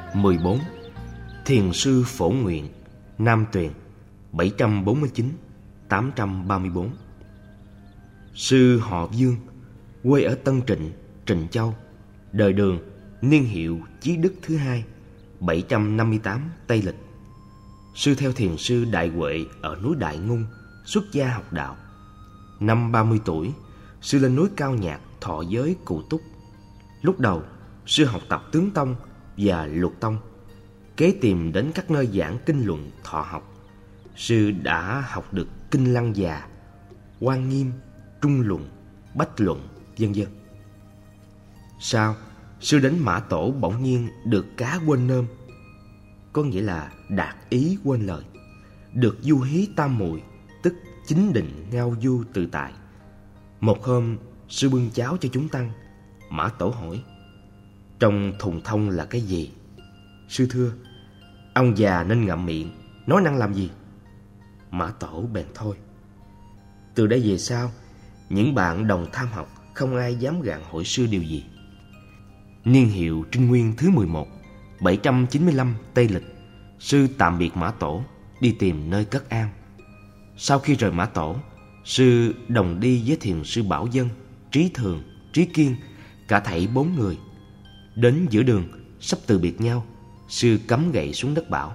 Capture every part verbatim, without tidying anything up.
mười bốn. Thiền sư Phổ Nguyện, Nam Tuyền, bảy trăm bốn mươi chín đến tám trăm ba mươi bốn. Sư họ Dương, quê ở Tân Trịnh, Trịnh Châu, đời Đường, niên hiệu Chí Đức thứ hai, bảy trăm năm mươi tám Tây Lịch. Sư theo thiền sư Đại Huệ ở núi Đại Ngung, xuất gia học đạo. Năm ba mươi tuổi, sư lên núi Cao Nhạc thọ giới Cụ Túc. Lúc đầu, sư học tập Tướng Tông và Luật Tông, kế tìm đến các nơi giảng kinh luận thọ học. Sư đã học được Kinh Lăng Già, Quan Nghiêm, Trung Luận, Bách Luận, vân vân. Sau, sư đến Mã Tổ bỗng nhiên được cá quên nôm, có nghĩa là đạt ý quên lời, được du hí tam muội, tức chính định ngao du tự tại. Một hôm, sư bưng cháo cho chúng tăng. Mã Tổ hỏi: trong thùng thông là cái gì? Sư thưa: ông già nên ngậm miệng, nói năng làm gì? Mã Tổ bèn thôi. Từ đây về sau, những bạn đồng tham học không ai dám gạn hỏi sư điều gì. Niên hiệu Trinh Nguyên thứ mười một, bảy trăm chín mươi lăm Tây Lịch, sư tạm biệt Mã Tổ, đi tìm nơi cất an. Sau khi rời Mã Tổ, sư đồng đi với thiền sư Bảo Dân, Trí Thường, Trí Kiên, cả thảy bốn người. Đến giữa đường, sắp từ biệt nhau, sư cắm gậy xuống đất bảo: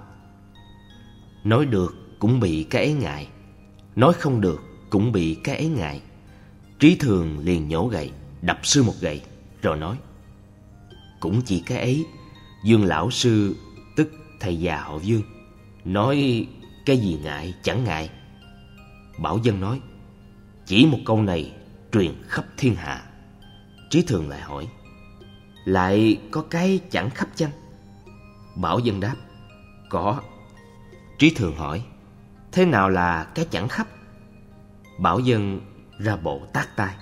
nói được cũng bị cái ấy ngại, nói không được cũng bị cái ấy ngại. Trí Thường liền nhổ gậy, đập sư một gậy, rồi nói: cũng chỉ cái ấy, Dương lão sư, tức thầy già họ Dương, nói cái gì ngại chẳng ngại. Bảo Dân nói: chỉ một câu này truyền khắp thiên hạ. Trí Thường lại hỏi: lại có cái chẳng khắp chăng? Bảo Dân đáp: có. Trí Thường hỏi: thế nào là cái chẳng khắp? Bảo Dân ra bộ tát tai.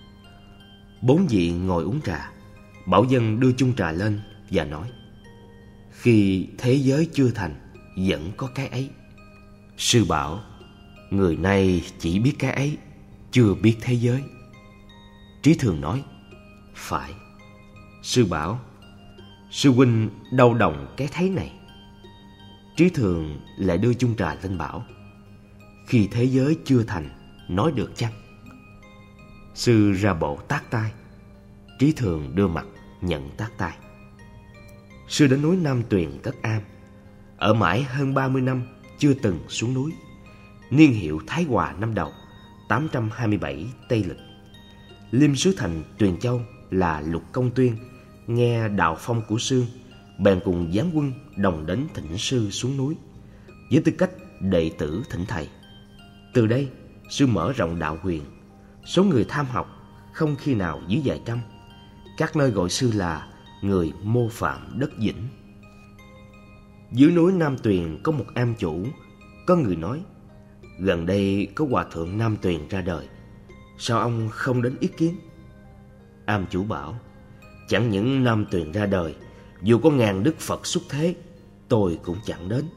Bốn vị ngồi uống trà. Bảo Dân đưa chung trà lên và nói: khi thế giới chưa thành, vẫn có cái ấy. Sư bảo: người này chỉ biết cái ấy, chưa biết thế giới. Trí Thường nói: phải. Sư bảo: sư huynh đâu đồng cái thấy này? Trí Thường lại đưa chung trà lên bảo: khi thế giới chưa thành, nói được chăng? Sư ra bộ tát tai. Trí Thường đưa mặt nhận tát tai. Sư đến núi Nam Tuyền cất am, ở mãi hơn ba mươi năm chưa từng xuống núi. Niên hiệu Thái Hòa năm đầu, tám trăm hai mươi bảy Tây Lịch. Liêm sứ thành Tuyền Châu là Lục Công Tuyên nghe đạo phong của sư, bèn cùng giáng quân đồng đến thỉnh sư xuống núi, với tư cách đệ tử thỉnh thầy. Từ đây, sư mở rộng đạo huyền, số người tham học không khi nào dưới vài trăm. Các nơi gọi sư là người mô phạm đất Vĩnh. Dưới núi Nam Tuyền có một am chủ. Có người nói: gần đây có hòa thượng Nam Tuyền ra đời, sao ông không đến ý kiến? Am chủ bảo: chẳng những Nam Tuyền ra đời, dù có ngàn đức Phật xuất thế, tôi cũng chẳng đến.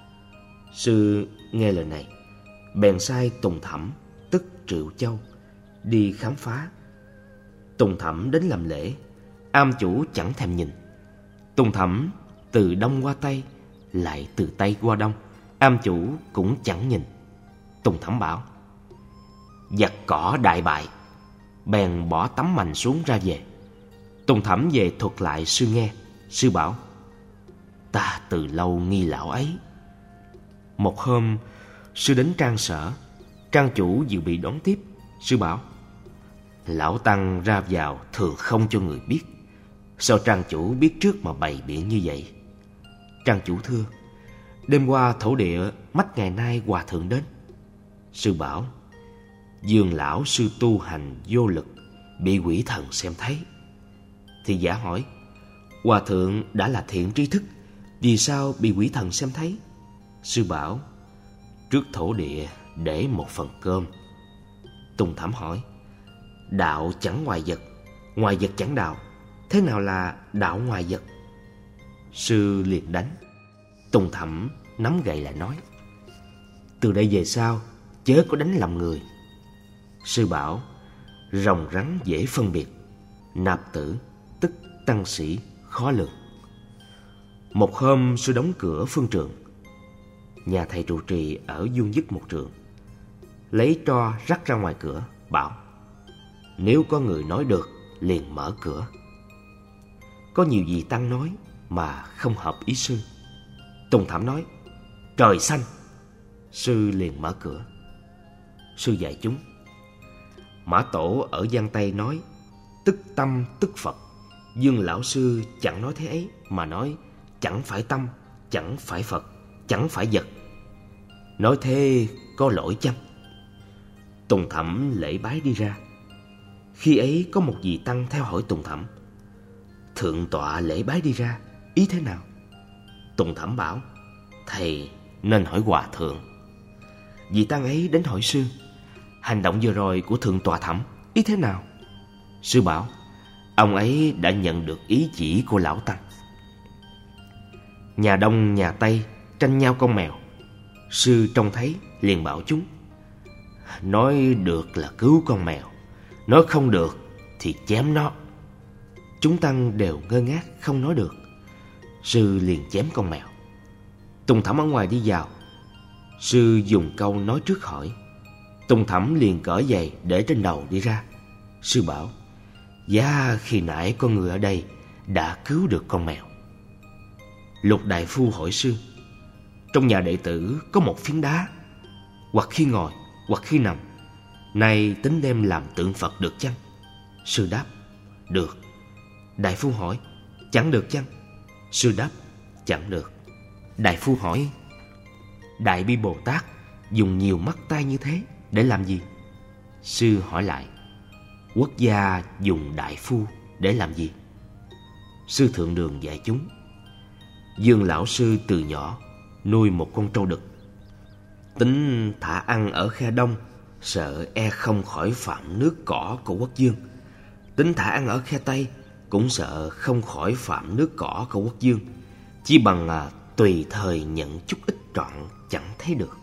Sư nghe lời này, bèn sai Tùng Thẩm, tức Triệu Châu, đi khám phá. Tùng Thẩm đến làm lễ, am chủ chẳng thèm nhìn. Tùng Thẩm từ đông qua tây, lại từ tây qua đông, am chủ cũng chẳng nhìn. Tùng Thẩm bảo: giặc cỏ đại bại, bèn bỏ tấm mành xuống ra về. Tùng Thẩm về thuật lại sư nghe. Sư bảo: ta từ lâu nghi lão ấy. Một hôm, sư đến trang sở. Trang chủ dự bị đón tiếp. Sư bảo: lão tăng ra vào thường không cho người biết, sao trang chủ biết trước mà bày biện như vậy? Trang chủ thưa: đêm qua thổ địa mách ngày nay hòa thượng đến. Sư bảo: Dương lão sư tu hành vô lực, bị quỷ thần xem thấy. Thì giả hỏi: hòa thượng đã là thiện tri thức, vì sao bị quỷ thần xem thấy? Sư bảo: trước thổ địa để một phần cơm. Tùng Thẩm hỏi: đạo chẳng ngoài vật, ngoài vật chẳng đạo, thế nào là đạo ngoài vật? Sư liền đánh. Tùng Thẩm nắm gậy lại nói: từ đây về sau chớ có đánh lầm người. Sư bảo: rồng rắn dễ phân biệt, nạp tử tức tăng sĩ khó lường. Một hôm sư đóng cửa phương trường. Nhà thầy trụ trì ở vuông vức một trường, lấy tro rắc ra ngoài cửa, bảo nếu có người nói được liền mở cửa. Có nhiều vị tăng nói mà không hợp ý sư. Tùng Thẩm nói trời xanh. Sư liền mở cửa. Sư dạy chúng. Mã Tổ ở Giang Tây nói tức tâm tức Phật. Dương lão sư chẳng nói thế ấy, mà nói chẳng phải tâm, chẳng phải Phật, chẳng phải vật. Nói thế có lỗi chăng? Tùng Thẩm lễ bái đi ra. Khi ấy có một vị tăng theo hỏi Tùng Thẩm: thượng tọa lễ bái đi ra, ý thế nào? Tùng Thẩm bảo: thầy nên hỏi hòa thượng. Vị tăng ấy đến hỏi sư: hành động vừa rồi của thượng tọa Thẩm ý thế nào? Sư bảo: ông ấy đã nhận được ý chỉ của lão tăng. Nhà Đông nhà Tây tranh nhau con mèo. Sư trông thấy liền bảo chúng: nói được là cứu con mèo, nói không được thì chém nó. Chúng tăng đều ngơ ngác không nói được. Sư liền chém con mèo. Tùng Thẩm ở ngoài đi vào. Sư dùng câu nói trước hỏi. Tùng Thẩm liền cởi giày để trên đầu đi ra. Sư bảo: dạ khi nãy có người ở đây đã cứu được con mèo. Lục đại phu hỏi sư: trong nhà đệ tử có một phiến đá, hoặc khi ngồi hoặc khi nằm, nay tính đem làm tượng Phật được chăng? Sư đáp: được. Đại phu hỏi: chẳng được chăng? Sư đáp: chẳng được. Đại phu hỏi: Đại Bi Bồ Tát dùng nhiều mắt tay như thế để làm gì? Sư hỏi lại: quốc gia dùng đại phu để làm gì? Sư Thượng Đường dạy chúng: Dương lão sư từ nhỏ nuôi một con trâu đực, tính thả ăn ở khe Đông, sợ e không khỏi phạm nước cỏ của quốc dương. Tính thả ăn ở khe Tây, cũng sợ không khỏi phạm nước cỏ của quốc dương. Chỉ bằng à, tùy thời nhận chút ít trọn chẳng thấy được.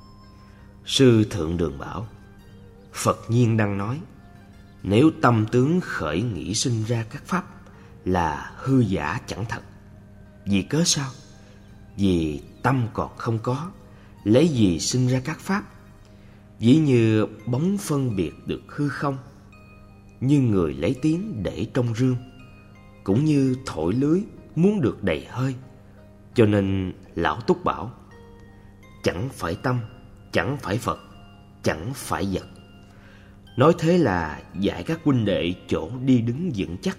Sư Thượng Đường bảo: Phật nhiên đang nói, nếu tâm tướng khởi nghĩ sinh ra các pháp là hư giả chẳng thật. Vì cớ sao? Vì tâm còn không có, lấy gì sinh ra các pháp? Ví như bóng phân biệt được hư không, như người lấy tiếng để trong rương, cũng như thổi lưới muốn được đầy hơi. Cho nên Lão Túc bảo: chẳng phải tâm, chẳng phải Phật, chẳng phải vật. Nói thế là dạy các huynh đệ chỗ đi đứng vững chắc.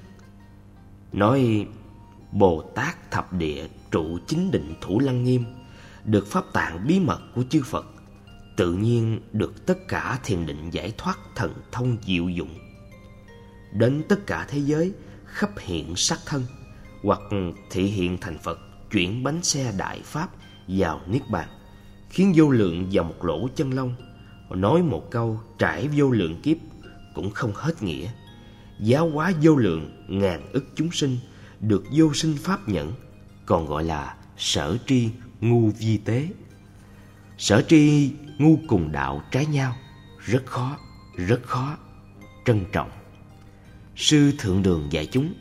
Nói Bồ Tát thập địa trụ chính định thủ lăng nghiêm, được pháp tạng bí mật của chư Phật, tự nhiên được tất cả thiền định giải thoát thần thông diệu dụng. Đến tất cả thế giới khắp hiện sắc thân, hoặc thị hiện thành Phật, chuyển bánh xe đại pháp vào niết bàn, khiến vô lượng vào một lỗ chân lông. Nói một câu trải vô lượng kiếp cũng không hết nghĩa. Giáo hóa vô lượng ngàn ức chúng sinh, được vô sinh pháp nhẫn, còn gọi là sở tri ngu vi tế. Sở tri ngu cùng đạo trái nhau, rất khó, rất khó, trân trọng. Sư Thượng Đường dạy chúng: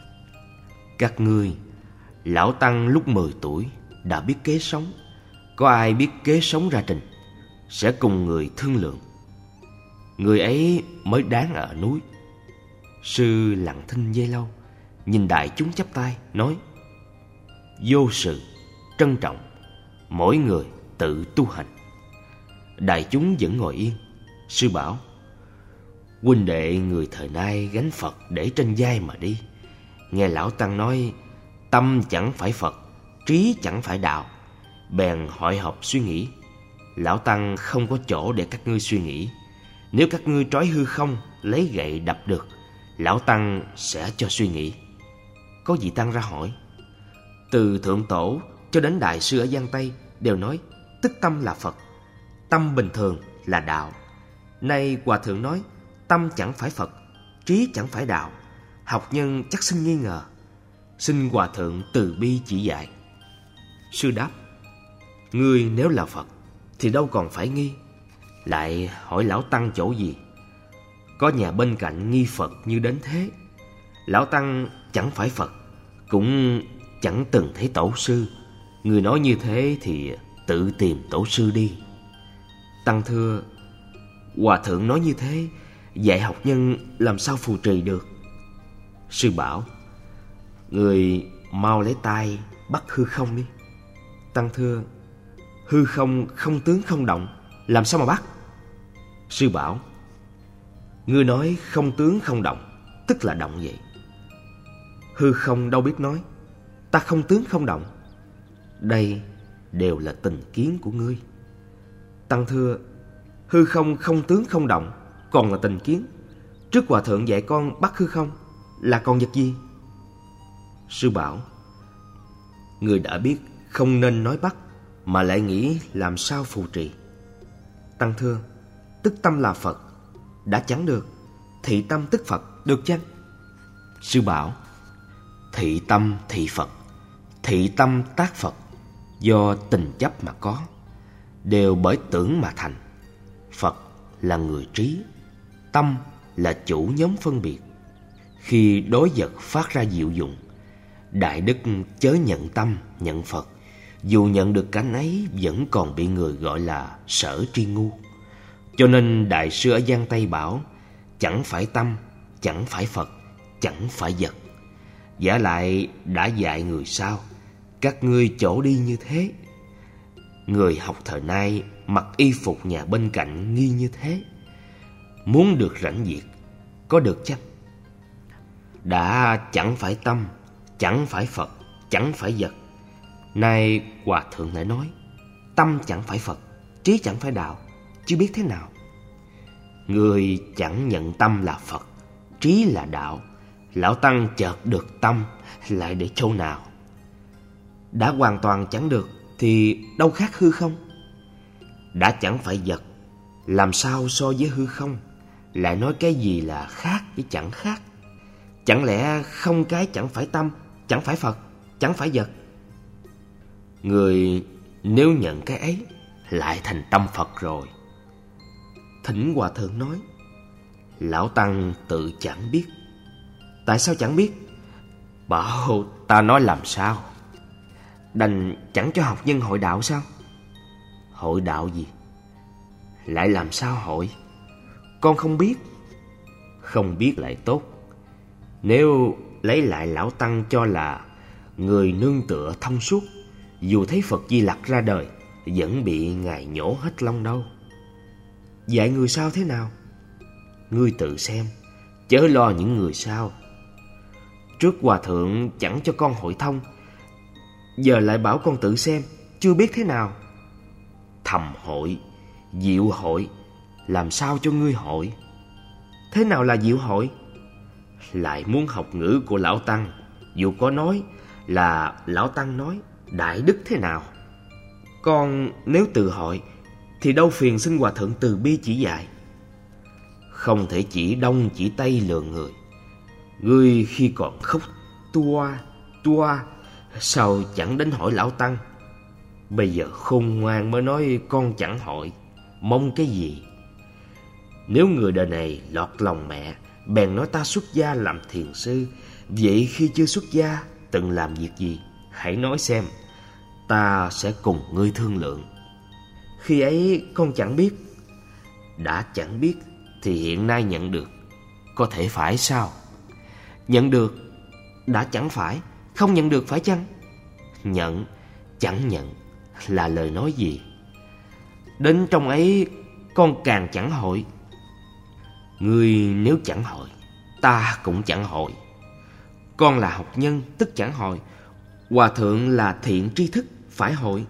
các ngươi, lão tăng lúc mười tuổi đã biết kế sống. Có ai biết kế sống ra trình, sẽ cùng người thương lượng. Người ấy mới đáng ở núi. Sư lặng thinh giây lâu, nhìn đại chúng chắp tay nói: vô sự, trân trọng, mỗi người tự tu hành. Đại chúng vẫn ngồi yên. Sư bảo: huynh đệ người thời nay gánh Phật để trên vai mà đi. Nghe lão tăng nói tâm chẳng phải Phật, trí chẳng phải đạo, bèn hội họp suy nghĩ. Lão tăng không có chỗ để các ngươi suy nghĩ. Nếu các ngươi trói hư không, lấy gậy đập được, lão tăng sẽ cho suy nghĩ. Có vị tăng ra hỏi: từ thượng tổ cho đến đại sư ở Giang Tây đều nói tức tâm là Phật, tâm bình thường là đạo. Nay hòa thượng nói tâm chẳng phải Phật, trí chẳng phải đạo, học nhân chắc sinh nghi ngờ. Xin hòa thượng từ bi chỉ dạy. Sư đáp: ngươi nếu là Phật thì đâu còn phải nghi, lại hỏi lão tăng chỗ gì? Có nhà bên cạnh nghi Phật như đến thế. Lão tăng chẳng phải Phật, cũng chẳng từng thấy tổ sư. Người nói như thế thì tự tìm tổ sư đi. Tăng thưa, hòa thượng nói như thế, dạy học nhân làm sao phù trì được? Sư bảo, người mau lấy tay bắt hư không đi. Tăng thưa, hư không không tướng không động, làm sao mà bắt? Sư bảo, ngươi nói không tướng không động, tức là động vậy. Hư không đâu biết nói, ta không tướng không động. Đây đều là tình kiến của ngươi. Tăng thưa, hư không không tướng không động còn là tình kiến. Trước hòa thượng dạy con bắt hư không là còn vật gì? Sư bảo, người đã biết không nên nói bắt, mà lại nghĩ làm sao phù trì. Tăng thưa, tức tâm là Phật, đã chẳng được, thị tâm tức Phật, được chăng? Sư bảo, thị tâm thị Phật, thị tâm tác Phật, do tình chấp mà có, đều bởi tưởng mà thành. Phật là người trí, tâm là chủ nhóm phân biệt. Khi đối vật phát ra diệu dụng, Đại Đức chớ nhận tâm, nhận Phật. Dù nhận được cánh ấy, vẫn còn bị người gọi là sở tri ngu. Cho nên Đại sư ở Giang Tây bảo, chẳng phải tâm, chẳng phải Phật, chẳng phải vật. Giả lại đã dạy người sao, các ngươi chỗ đi như thế. Người học thời nay mặc y phục nhà bên cạnh nghi như thế, muốn được rảnh việc, có được chăng? Đã chẳng phải tâm, chẳng phải Phật, chẳng phải vật, nay hòa thượng lại nói tâm chẳng phải Phật, trí chẳng phải đạo, chứ biết thế nào? Người chẳng nhận tâm là Phật, trí là đạo, lão tăng chợt được tâm lại để chỗ nào? Đã hoàn toàn chẳng được thì đâu khác hư không? Đã chẳng phải vật, làm sao so với hư không? Lại nói cái gì là khác với chẳng khác? Chẳng lẽ không cái chẳng phải tâm, chẳng phải Phật, chẳng phải vật? Người nếu nhận cái ấy lại thành tâm Phật rồi. Thỉnh hòa thượng nói, lão tăng tự chẳng biết. Tại sao chẳng biết? Bảo ta nói làm sao? Đành chẳng cho học nhân hội đạo sao? Hội đạo gì? Lại làm sao hội? Con không biết. Không biết lại tốt. Nếu lấy lại lão tăng cho là người nương tựa thông suốt, dù thấy Phật Di Lặc ra đời vẫn bị ngài nhổ hết lông đâu. Dạy người sau thế nào? Ngươi tự xem, chớ lo những người sau. Trước hòa thượng chẳng cho con hội thông, giờ lại bảo con tự xem, chưa biết thế nào. Thầm hội, diệu hội, làm sao cho ngươi hội? Thế nào là diệu hội? Lại muốn học ngữ của lão tăng, dù có nói là lão tăng nói, đại đức thế nào? Con nếu tự hội thì đâu phiền xin hòa thượng từ bi chỉ dạy. Không thể chỉ đông chỉ tây lừa người. Ngươi khi còn khóc toa toa, sao chẳng đến hỏi lão tăng? Bây giờ khôn ngoan mới nói con chẳng hỏi, mong cái gì? Nếu người đời này lọt lòng mẹ, bèn nói ta xuất gia làm thiền sư, vậy khi chưa xuất gia từng làm việc gì? Hãy nói xem, ta sẽ cùng ngươi thương lượng. Khi ấy con chẳng biết. Đã chẳng biết thì hiện nay nhận được, có thể phải sao? Nhận được đã chẳng phải, không nhận được phải chăng? Nhận, chẳng nhận là lời nói gì? Đến trong ấy con càng chẳng hội. Ngươi nếu chẳng hội, ta cũng chẳng hội. Con là học nhân tức chẳng hội, hòa thượng là thiện tri thức phải hội.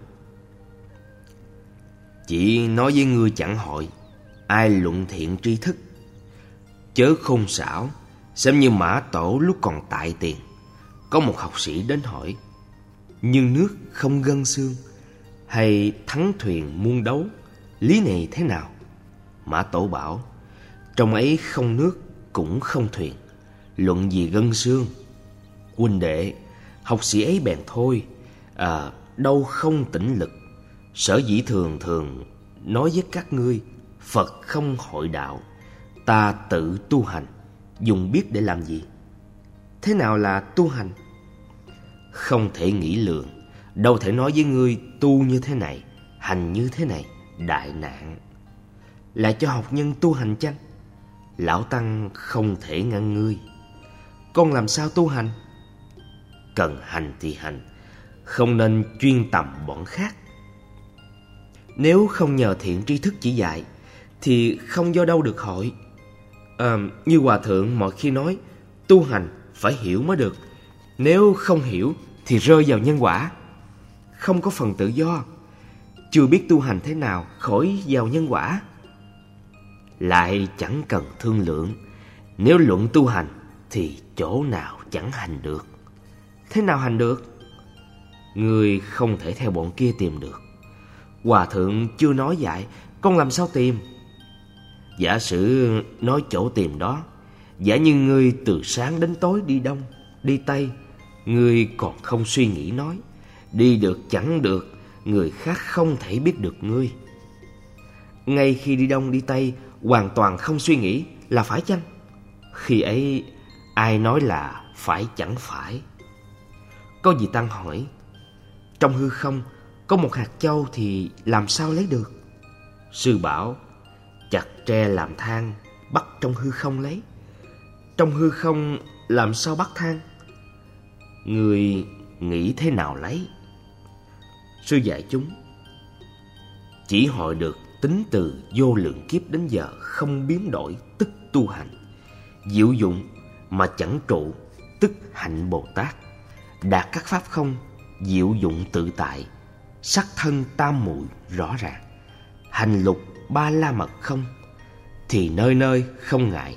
Chỉ nói với ngươi chẳng hội, ai luận thiện tri thức? Chớ khôn xảo, xem như Mã Tổ lúc còn tại tiền. Có một học sĩ đến hỏi, nhưng nước không gân xương, hay thắng thuyền muôn đấu, lý này thế nào? Mã Tổ bảo, trong ấy không nước cũng không thuyền, luận gì gân xương? Huynh đệ, học sĩ ấy bèn thôi, à, đâu không tỉnh lực. Sở dĩ thường thường nói với các ngươi, Phật không hội đạo, ta tự tu hành, dùng biết để làm gì? Thế nào là tu hành? không thể nghĩ lượng, đâu thể nói với ngươi tu như thế này, hành như thế này, đại nạn. Lại cho học nhân tu hành chăng? Lão Tăng không thể ngăn ngươi. Con làm sao tu hành? Cần hành thì hành, không nên chuyên tầm bọn khác. Nếu không nhờ thiện tri thức chỉ dạy thì không do đâu được hội. à, Như Hòa Thượng mọi khi nói, tu hành phải hiểu mới được. Nếu không hiểu thì rơi vào nhân quả, không có phần tự do. Chưa biết tu hành thế nào khỏi vào nhân quả. Lại chẳng cần thương lượng. Nếu luận tu hành thì chỗ nào chẳng hành được. Thế nào hành được? Người không thể theo bọn kia tìm được. Hòa Thượng chưa nói dạy, con làm sao tìm? Giả sử nói chỗ tìm đó, giả như ngươi từ sáng đến tối đi đông, đi tây, ngươi còn không suy nghĩ nói, đi được chẳng được, người khác không thể biết được ngươi. Ngay khi đi đông đi tây hoàn toàn không suy nghĩ là phải chăng? Khi ấy ai nói là phải chẳng phải? Có vị tăng hỏi, trong hư không có một hạt châu thì làm sao lấy được? Sư bảo, chặt tre làm than, bắt trong hư không lấy. Trong hư không làm sao bắt than? Người nghĩ thế nào lấy? Sư dạy chúng, chỉ hội được tính từ vô lượng kiếp đến giờ không biến đổi, tức tu hành. Diệu dụng mà chẳng trụ, tức hạnh Bồ Tát. Đạt các pháp không, diệu dụng tự tại. Sắc thân tam muội rõ ràng. Hành lục ba la mật không, thì nơi nơi không ngại.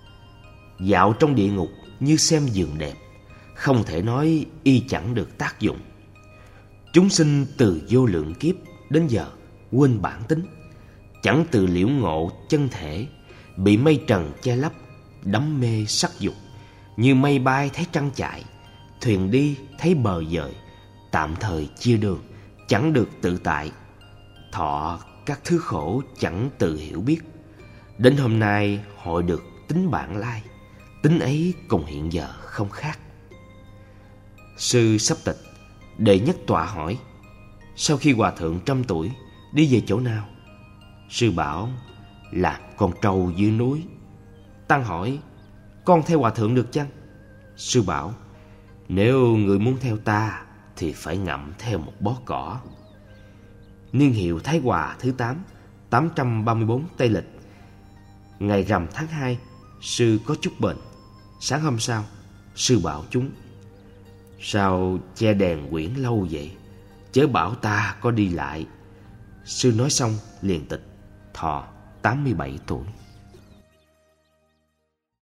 Dạo trong địa ngục như xem giường đẹp, không thể nói y chẳng được tác dụng. Chúng sinh từ vô lượng kiếp đến giờ quên bản tính, chẳng từ liễu ngộ chân thể, bị mây trần che lấp, đắm mê sắc dục. Như mây bay thấy trăng chạy, thuyền đi thấy bờ dời, tạm thời chia đường, chẳng được tự tại. Thọ các thứ khổ chẳng tự hiểu biết. Đến hôm nay hội được tính bản lai, tính ấy cùng hiện giờ không khác. Sư sắp tịch, đệ nhất tọa hỏi, sau khi Hòa Thượng trăm tuổi đi về chỗ nào? Sư bảo, là con trâu dưới núi. Tăng hỏi, con theo Hòa Thượng được chăng? Sư bảo, nếu người muốn theo ta thì phải ngậm theo một bó cỏ. Niên hiệu Thái Hòa thứ tám, tám trăm ba mươi bốn Tây Lịch. Ngày rằm tháng hai, sư có chút bệnh. Sáng hôm sau, sư bảo chúng, sao che đèn quyển lâu vậy? Chớ bảo ta có đi lại. Sư nói xong liền tịch, thọ tám mươi bảy tuổi.